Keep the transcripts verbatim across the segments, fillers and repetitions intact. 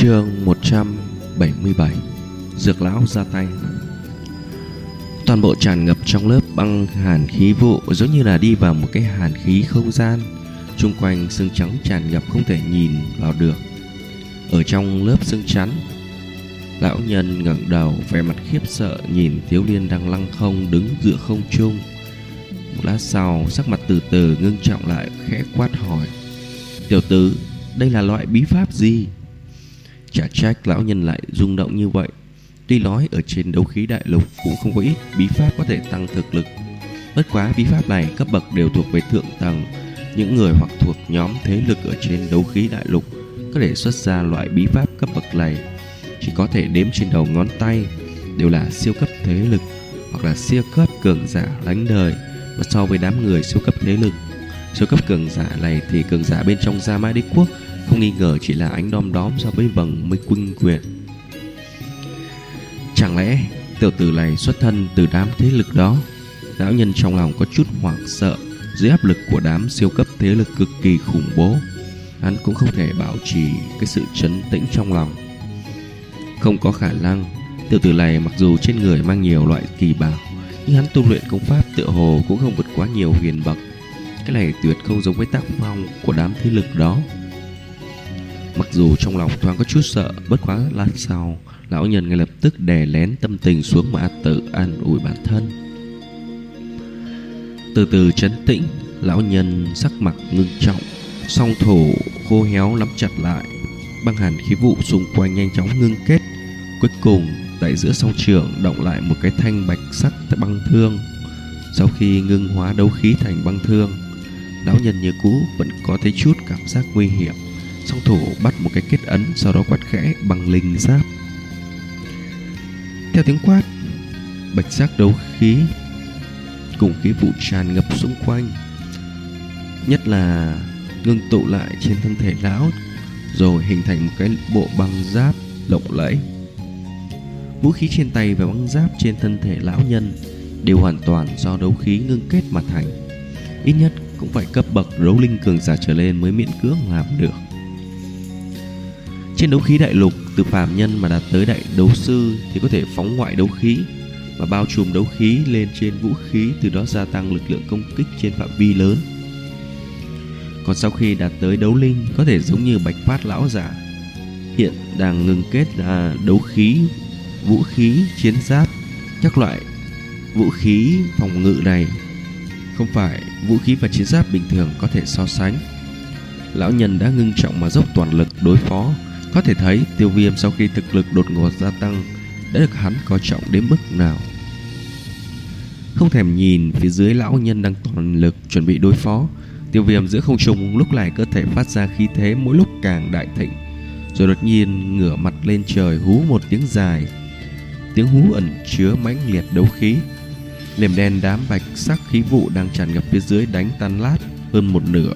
Chương một trăm bảy mươi bảy. Dược lão ra tay. Toàn bộ tràn ngập trong lớp băng hàn khí vụ, giống như là đi vào một cái hàn khí không gian. Xung quanh sương trắng tràn ngập không thể nhìn vào được. Ở trong lớp sương chắn, lão nhân ngẩng đầu, vẻ mặt khiếp sợ nhìn Thiếu Liên đang lăng không đứng giữa không trung. Một lát sau, sắc mặt từ từ ngưng trọng lại, khẽ quát hỏi: "Tiểu tử, đây là loại bí pháp gì?" Chả trách lão nhân lại rung động như vậy. Tuy nói ở trên đấu khí đại lục cũng không có ít bí pháp có thể tăng thực lực, bất quá bí pháp này cấp bậc đều thuộc về thượng tầng. Những người hoặc thuộc nhóm thế lực ở trên đấu khí đại lục có thể xuất ra loại bí pháp cấp bậc này chỉ có thể đếm trên đầu ngón tay, đều là siêu cấp thế lực hoặc là siêu cấp cường giả lánh đời. Và so với đám người siêu cấp thế lực, siêu cấp cường giả này thì cường giả bên trong Gia Mã Đế Quốc không nghi ngờ chỉ là ánh đom đóm so với vầng mây quân quyền. Chẳng lẽ tiểu tử này xuất thân từ đám thế lực đó? Lão nhân trong lòng có chút hoảng sợ. Dưới áp lực của đám siêu cấp thế lực cực kỳ khủng bố, hắn cũng không thể bảo trì cái sự trấn tĩnh trong lòng. Không có khả năng. Tiểu tử này mặc dù trên người mang nhiều loại kỳ bảo, nhưng hắn tu luyện công pháp tựa hồ cũng không vượt quá nhiều huyền bậc. Cái này tuyệt không giống với tác phong của đám thế lực đó. Mặc dù trong lòng thoáng có chút sợ, bất quá lát sau, lão nhân ngay lập tức đè lén tâm tình xuống mà tự an ủi bản thân. Từ từ trấn tĩnh, lão nhân sắc mặt ngưng trọng, song thủ khô héo nắm chặt lại. Băng hàn khí vụ xung quanh nhanh chóng ngưng kết. Cuối cùng, tại giữa song trường động lại một cái thanh bạch sắc băng thương. Sau khi ngưng hóa đấu khí thành băng thương, lão nhân như cũ vẫn có thấy chút cảm giác nguy hiểm. Song thủ bắt một cái kết ấn, sau đó quát khẽ: "Băng linh giáp." Theo tiếng quát, bạch sắc đấu khí cùng khí vụ tràn ngập xung quanh, nhất là ngưng tụ lại trên thân thể lão, rồi hình thành một cái bộ băng giáp lộng lẫy. Vũ khí trên tay và băng giáp trên thân thể lão nhân đều hoàn toàn do đấu khí ngưng kết mà thành. Ít nhất cũng phải cấp bậc đấu linh cường giả trở lên mới miễn cưỡng làm được. Trên đấu khí đại lục, từ phàm nhân mà đạt tới đại đấu sư thì có thể phóng ngoại đấu khí và bao trùm đấu khí lên trên vũ khí, từ đó gia tăng lực lượng công kích trên phạm vi lớn. Còn sau khi đạt tới đấu linh, có thể giống như Bạch Phát lão giả hiện đang ngưng kết ra đấu khí, vũ khí, chiến giáp. Các loại vũ khí phòng ngự này không phải vũ khí và chiến giáp bình thường có thể so sánh. Lão nhân đã ngưng trọng mà dốc toàn lực đối phó. Có thể thấy Tiêu Viêm sau khi thực lực đột ngột gia tăng đã được hắn coi trọng đến mức nào. Không thèm nhìn phía dưới lão nhân đang toàn lực chuẩn bị đối phó, Tiêu Viêm giữa không trung lúc này cơ thể phát ra khí thế mỗi lúc càng đại thịnh, rồi đột nhiên ngửa mặt lên trời hú một tiếng dài. Tiếng hú ẩn chứa mãnh liệt đấu khí, liềm đen đám bạch sắc khí vụ đang tràn ngập phía dưới đánh tan lát hơn một nửa.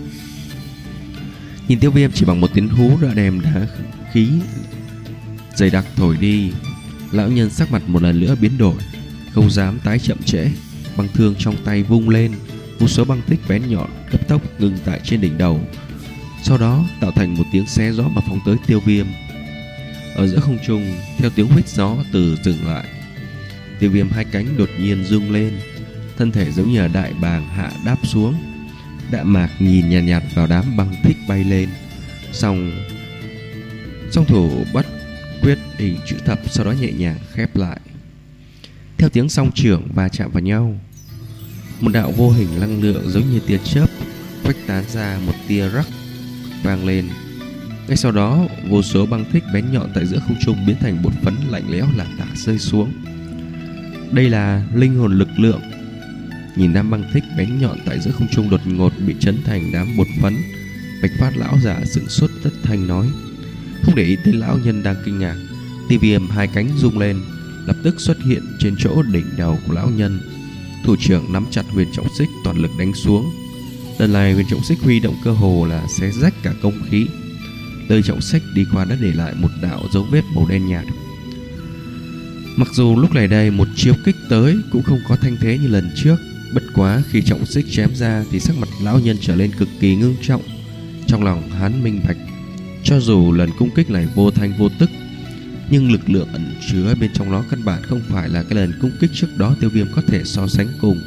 Nhìn Tiêu Viêm chỉ bằng một tiếng hú đã đem đá khí dày đặc thổi đi, lão nhân sắc mặt một lần nữa biến đổi, không dám tái chậm trễ. Băng thương trong tay vung lên, vô số băng tích bén nhọn cấp tốc ngừng tại trên đỉnh đầu, sau đó tạo thành một tiếng xé gió mà phóng tới Tiêu Viêm. Ở giữa không trung, theo tiếng huýt gió từ dừng lại, Tiêu Viêm hai cánh đột nhiên rung lên, thân thể giống như là đại bàng hạ đáp xuống. Đạm Mạc nhìn nhàn nhạt, nhạt vào đám băng tích bay lên, xong song thủ bắt quyết hình chữ thập, sau đó nhẹ nhàng khép lại. Theo tiếng song trưởng va chạm vào nhau, một đạo vô hình năng lượng giống như tia chớp khuếch tán ra, một tia rắc vang lên. Ngay sau đó, vô số băng tích bén nhọn tại giữa không trung biến thành bột phấn lạnh lẽo lả tả rơi xuống. Đây là linh hồn lực lượng. Nhìn đám băng tích bén nhọn tại giữa không trung đột ngột bị chấn thành đám bột phấn, Bạch Phát lão giả sửng sốt thất thanh nói. Không để ý tới lão nhân đang kinh ngạc, Tiêu Viêm hai cánh rung lên, lập tức xuất hiện trên chỗ đỉnh đầu của lão nhân. Thủ trưởng nắm chặt huyền trọng xích toàn lực đánh xuống. Lần này huyền trọng xích huy động cơ hồ là xé rách cả không khí. Nơi trọng xích đi qua đã để lại một đạo dấu vết màu đen nhạt. Mặc dù lúc này đây một chiêu kích tới cũng không có thanh thế như lần trước, bất quá khi trọng xích chém ra thì sắc mặt lão nhân trở lên cực kỳ ngưng trọng. Trong lòng hắn minh bạch, Cho dù lần công kích này vô thanh vô tức, nhưng lực lượng ẩn chứa bên trong nó căn bản không phải là cái lần công kích trước đó Tiêu Viêm có thể so sánh cùng.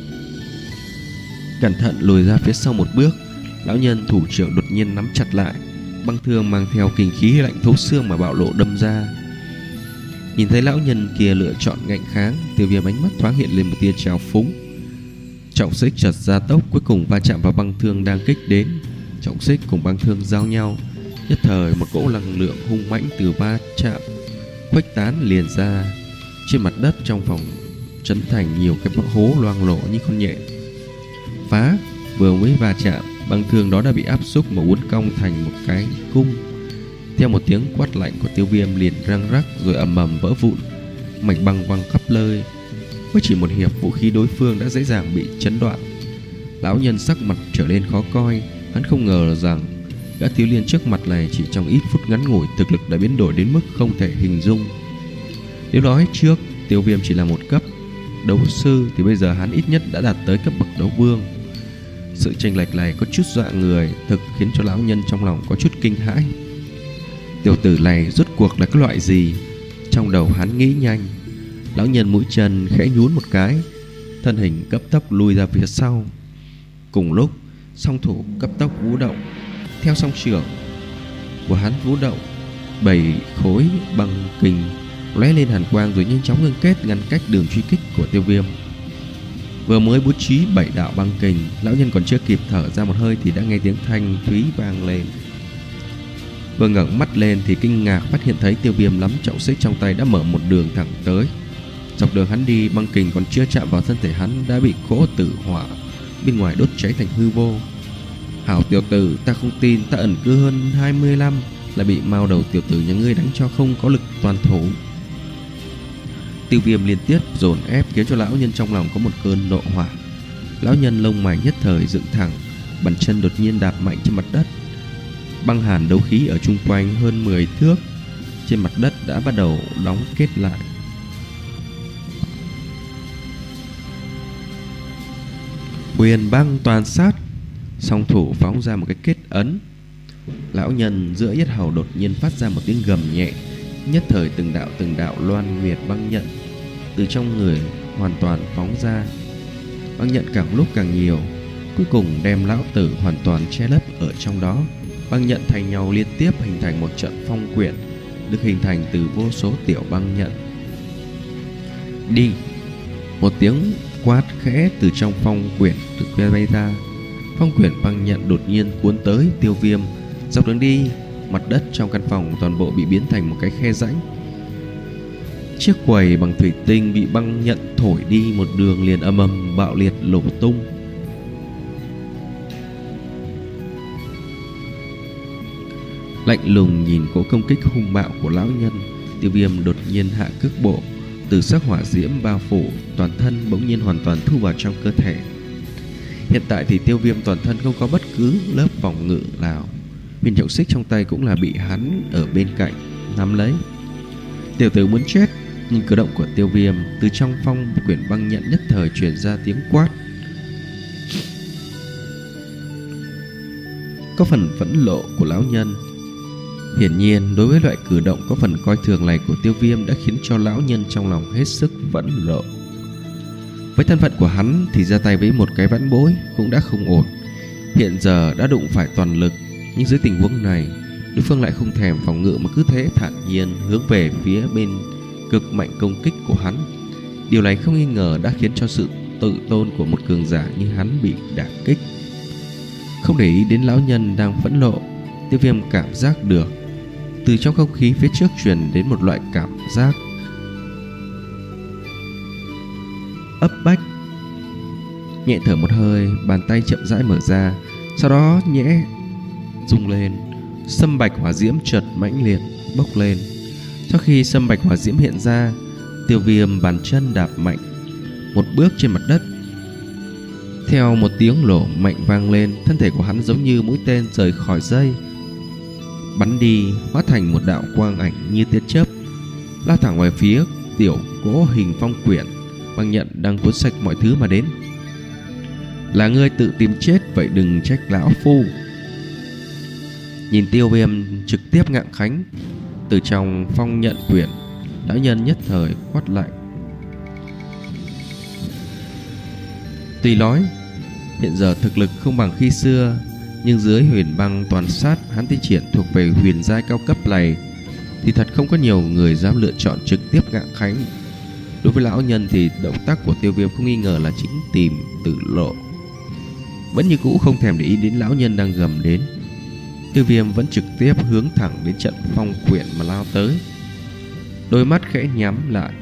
Cẩn thận lùi ra phía sau một bước, lão nhân thủ trưởng đột nhiên nắm chặt lại, băng thương mang theo kinh khí lạnh thấu xương mà bạo lộ đâm ra. Nhìn thấy lão nhân kia lựa chọn ngạnh kháng, Tiêu Viêm ánh mắt thoáng hiện lên một tia trào phúng. Trọng xích chợt gia tốc, cuối cùng va chạm vào băng thương đang kích đến. Trọng xích cùng băng thương giao nhau, nhất thời một cỗ năng lượng hung mãnh từ va chạm khuếch tán liền ra. Trên mặt đất trong phòng chấn thành nhiều cái hố loang lổ như con nhện. Phá! Vừa mới va chạm, băng thương đó đã bị áp xúc mà uốn cong thành một cái cung. Theo một tiếng quát lạnh của Tiêu Viêm liền răng rắc rồi ầm ầm vỡ vụn, mảnh băng văng khắp nơi. Mới chỉ một hiệp, vũ khí đối phương đã dễ dàng bị chấn đoạn. Lão nhân sắc mặt trở lên khó coi. Hắn không ngờ rằng gã thiếu niên trước mặt này chỉ trong ít phút ngắn ngủi thực lực đã biến đổi đến mức không thể hình dung. Nếu nói trước Tiêu Viêm chỉ là một cấp đấu sư thì bây giờ hắn ít nhất đã đạt tới cấp bậc đấu vương. Sự chênh lệch này có chút dọa người, thực khiến cho lão nhân trong lòng có chút kinh hãi. Tiểu tử này rốt cuộc là cái loại gì? Trong đầu hắn nghĩ nhanh. Lão nhân mũi chân khẽ nhún một cái, thân hình cấp tốc lùi ra phía sau. Cùng lúc, song thủ cấp tốc vũ động. Theo song trưởng của hắn vũ động, bảy khối băng kình lóe lên hàn quang rồi nhanh chóng ngưng kết ngăn cách đường truy kích của Tiêu Viêm. Vừa mới bố trí bảy đạo băng kình, lão nhân còn chưa kịp thở ra một hơi thì đã nghe tiếng thanh thúy vang lên. Vừa ngẩng mắt lên thì kinh ngạc phát hiện thấy Tiêu Viêm nắm trọng xích trong tay đã mở một đường thẳng tới. Dọc đường hắn đi, băng kình còn chưa chạm vào thân thể hắn đã bị cỗ tử hỏa bên ngoài đốt cháy thành hư vô. Hảo tiểu tử, ta không tin ta ẩn cư hơn hai mươi năm là bị mao đầu tiểu tử nhà ngươi đánh cho không có lực toàn thủ. Tiêu Viêm liên tiếp dồn ép khiến cho lão nhân trong lòng có một cơn nộ hỏa. Lão nhân lông mày nhất thời dựng thẳng, bàn chân đột nhiên đạp mạnh trên mặt đất. Băng hàn đấu khí ở chung quanh hơn mười thước trên mặt đất đã bắt đầu đóng kết lại. Huyền băng toàn sát. Song thủ phóng ra một cái kết ấn. Lão nhân giữa yết hầu đột nhiên phát ra một tiếng gầm nhẹ. Nhất thời từng đạo từng đạo loan nguyệt băng nhận từ trong người hoàn toàn phóng ra. Băng nhận càng lúc càng nhiều, cuối cùng đem lão tử hoàn toàn che lấp ở trong đó. Băng nhận thành nhau liên tiếp hình thành một trận phong quyển, được hình thành từ vô số tiểu băng nhận. Đi! Một tiếng quát khẽ từ trong phong quyển được bay ra. Phong quyển băng nhận đột nhiên cuốn tới Tiêu Viêm. Dọc đường đi, mặt đất trong căn phòng toàn bộ bị biến thành một cái khe rãnh. Chiếc quầy bằng thủy tinh bị băng nhận thổi đi một đường liền âm ầm bạo liệt nổ tung. Lạnh lùng nhìn cỗ công kích hung bạo của lão nhân, Tiêu Viêm đột nhiên hạ cước bộ. Từ sắc hỏa diễm bao phủ toàn thân bỗng nhiên hoàn toàn thu vào trong cơ thể. Hiện tại thì Tiêu Viêm toàn thân không có bất cứ lớp phòng ngự nào. Viên trọng xích trong tay cũng là bị hắn ở bên cạnh nắm lấy. Tiểu tử muốn chết. Nhưng cử động của Tiêu Viêm, từ trong phong quyển băng nhận nhất thời truyền ra tiếng quát. Có phần phẫn nộ của lão nhân. Hiển nhiên đối với loại cử động có phần coi thường này của Tiêu Viêm đã khiến cho lão nhân trong lòng hết sức phẫn nộ. Với thân phận của hắn thì ra tay với một cái vãn bối cũng đã không ổn. Hiện giờ đã đụng phải toàn lực, nhưng dưới tình huống này đối phương lại không thèm phòng ngự mà cứ thế thản nhiên hướng về phía bên cực mạnh công kích của hắn. Điều này không nghi ngờ đã khiến cho sự tự tôn của một cường giả như hắn bị đả kích. Không để ý đến lão nhân đang phẫn nộ, Tiêu Viêm cảm giác được từ trong không khí phía trước truyền đến một loại cảm giác ấp bách. Nhẹ thở một hơi, bàn tay chậm rãi mở ra, sau đó nhẹ rung lên. Sâm bạch hỏa diễm chợt mãnh liệt bốc lên. Sau khi sâm bạch hỏa diễm hiện ra, Tiêu Viêm bàn chân đạp mạnh một bước trên mặt đất. Theo một tiếng nổ mạnh vang lên, thân thể của hắn giống như mũi tên rời khỏi dây, bắn đi hóa thành một đạo quang ảnh như tia chớp, lao thẳng về phía tiểu gỗ hình phong quyển băng nhận đang cuốn sạch mọi thứ mà đến. Là ngươi tự tìm chết vậy, đừng trách lão phu. Nhìn Tiêu Viêm trực tiếp ngạng khánh từ trong phong nhận quyển, lão nhân nhất thời quát lạnh. Tuy nói hiện giờ thực lực không bằng khi xưa, nhưng dưới huyền băng toàn sát hắn tiến triển thuộc về huyền giai cao cấp này thì thật không có nhiều người dám lựa chọn trực tiếp ngạng khánh. Đối với lão nhân thì động tác của Tiêu Viêm không nghi ngờ là chính tìm tử lộ. Vẫn như cũ không thèm để ý đến lão nhân đang gầm đến, Tiêu Viêm vẫn trực tiếp hướng thẳng đến trận phong quyển mà lao tới. Đôi mắt khẽ nhắm lại,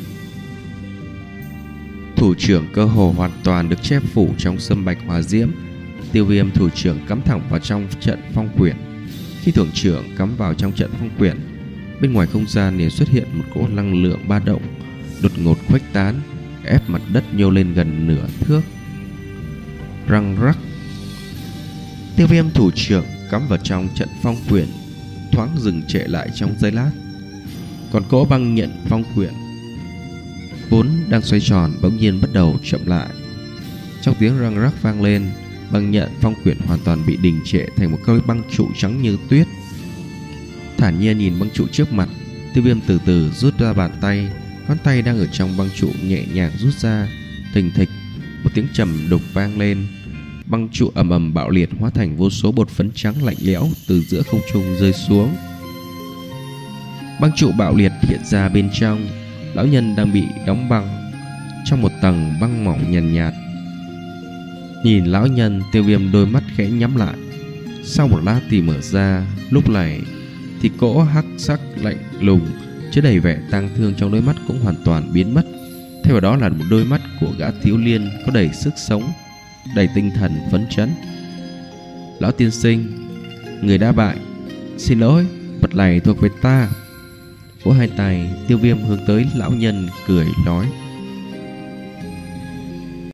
thủ trưởng cơ hồ hoàn toàn được che phủ trong sâm bạch hỏa diễm. Tiêu Viêm thủ trưởng cắm thẳng vào trong trận phong quyển. Khi thủ trưởng cắm vào trong trận phong quyển, bên ngoài không gian liền xuất hiện một cỗ năng lượng ba động đột ngột khuếch tán, ép mặt đất nhô lên gần nửa thước. Răng rắc, Tiêu Viêm thủ trưởng cắm vào trong trận phong quyển thoáng dừng trệ lại trong giây lát. Còn cỗ băng nhận phong quyển vốn đang xoay tròn bỗng nhiên bắt đầu chậm lại. Trong tiếng răng rắc vang lên, băng nhận phong quyển hoàn toàn bị đình trệ thành một cây băng trụ trắng như tuyết. Thản nhiên nhìn băng trụ trước mặt, Tiêu Viêm từ từ rút ra bàn tay. Ngón tay đang ở trong băng trụ nhẹ nhàng rút ra. Thình thịch, một tiếng trầm đục vang lên. Băng trụ ầm ầm bạo liệt hóa thành vô số bột phấn trắng lạnh lẽo từ giữa không trung rơi xuống. Băng trụ bạo liệt hiện ra bên trong, lão nhân đang bị đóng băng trong một tầng băng mỏng nhàn nhạt, nhạt. Nhìn lão nhân, Tiêu Viêm đôi mắt khẽ nhắm lại. Sau một lát thì mở ra. Lúc này thì cỗ hắc sắc lạnh lùng chứa đầy vẻ tang thương trong đôi mắt cũng hoàn toàn biến mất. Thay vào đó là một đôi mắt của gã thiếu niên có đầy sức sống, đầy tinh thần phấn chấn. Lão tiên sinh, người đã bại, xin lỗi, vật này thuộc về ta. Vỗ hai tay, Tiêu Viêm hướng tới lão nhân cười nói.